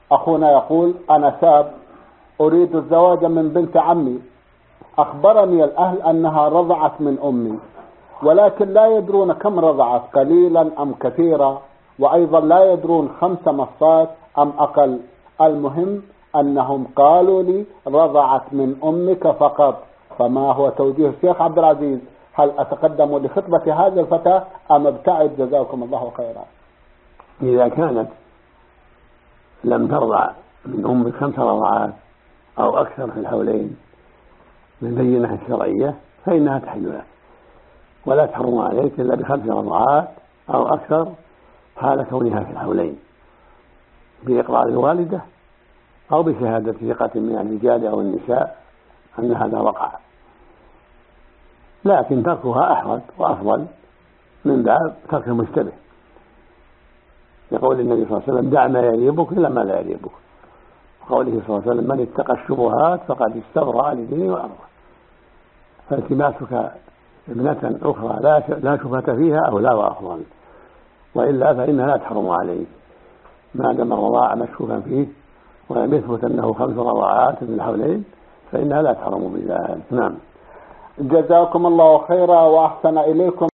أخونا يقول: أنا شاب أريد الزواج من بنت عمي، أخبرني الأهل أنها رضعت من أمي، ولكن لا يدرون كم رضعت، قليلا أم كثيرا، وأيضا لا يدرون 5 مصات أم أقل. المهم أنهم قالوا لي رضعت من أمك فقط. فما هو توجيه الشيخ عبد العزيز؟ هل أتقدم لخطبة هذه الفتاة أم ابتعد؟ جزاكم الله خيرا. إذا كانت لم ترضع من أمك 5 رضعات أو أكثر في الحولين من بينة شرعية فإنها تحل لك، ولا تحرم عليك إلا ب5 رضعات أو أكثر حال كونها في الحولين، بإقرار الوالدة أو بشهادة ثقة من الرجال أو النساء أن هذا وقع. لكن تركها أحوط وأفضل من باب ترك المشتبه، يقول النبي صلى الله عليه وسلم: دع ما يريبك إلا ما لا يريبك. وقوله صلى الله عليه وسلم: من اتقى الشبهات فقد استبرأ لدينه وعرضه. فالتماسك ابنة أخرى لا شبهة فيها أو لا وأفضل، وإلا فإنها لا تحرم عليك ما دام الرضاع مشكوكا فيه ولم يثبت أنه 5 رضاعات من الحولين، فإنها لا تحرم بذلك. نعم. جزاكم الله خيرا وأحسن إليكم.